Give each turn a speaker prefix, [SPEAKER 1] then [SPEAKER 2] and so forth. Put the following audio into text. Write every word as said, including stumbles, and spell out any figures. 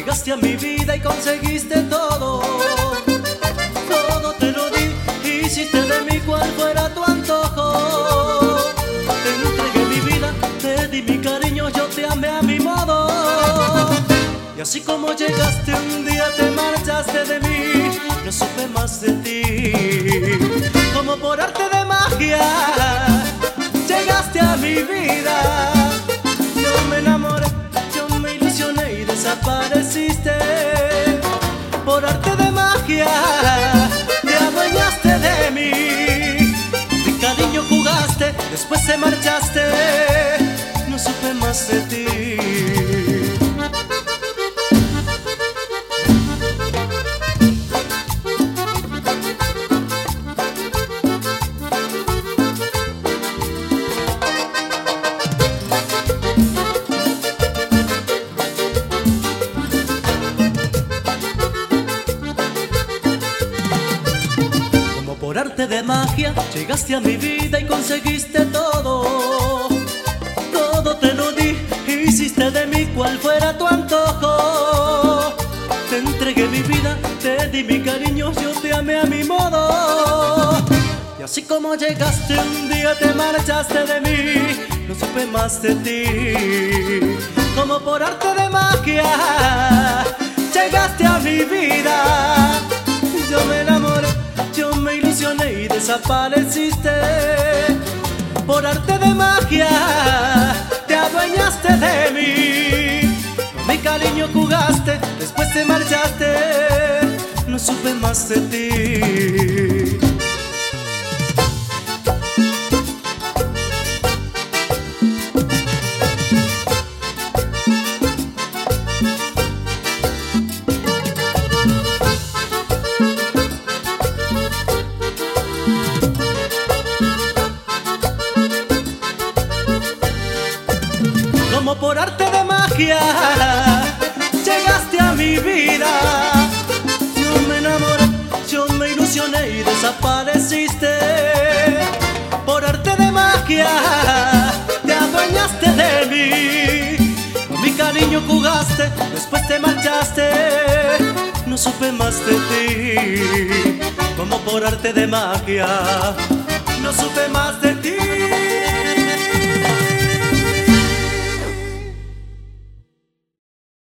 [SPEAKER 1] llegaste a mi vida y conseguiste todo. Todo te lo di, hiciste de mí cual fuera tu antojo. Te entregué mi vida, te di mi cariño, yo te amé a mi modo. Y así como llegaste un día te marchaste de mí, no supe más de ti. Como por arte de magia llegaste a mi vida. Yo me enamoré, yo me ilusioné y desapareciste. Por arte de magia te adueñaste de mí. Mi cariño jugaste, después te marchaste, no supe más de ti. Por arte de magia llegaste a mi vida y conseguiste todo. Todo te lo di, hiciste de mí cual fuera tu antojo. Te entregué mi vida, te di mi cariño, yo te amé a mi modo. Y así como llegaste un día te marchaste de mí, no supe más de ti. Como por arte de magia llegaste a mi vida. Yo me enamoré, yo me ilusioné y desapareciste. Por arte de magia te adueñaste de mí. Con mi cariño jugaste, después te marchaste, no supe más de ti. Como por arte de magia llegaste a mi vida. Yo me enamoré, yo me ilusioné y desapareciste. Por arte de magia te adueñaste de mí. Con mi cariño jugaste, después te marchaste, no supe más de ti. Como por arte de magia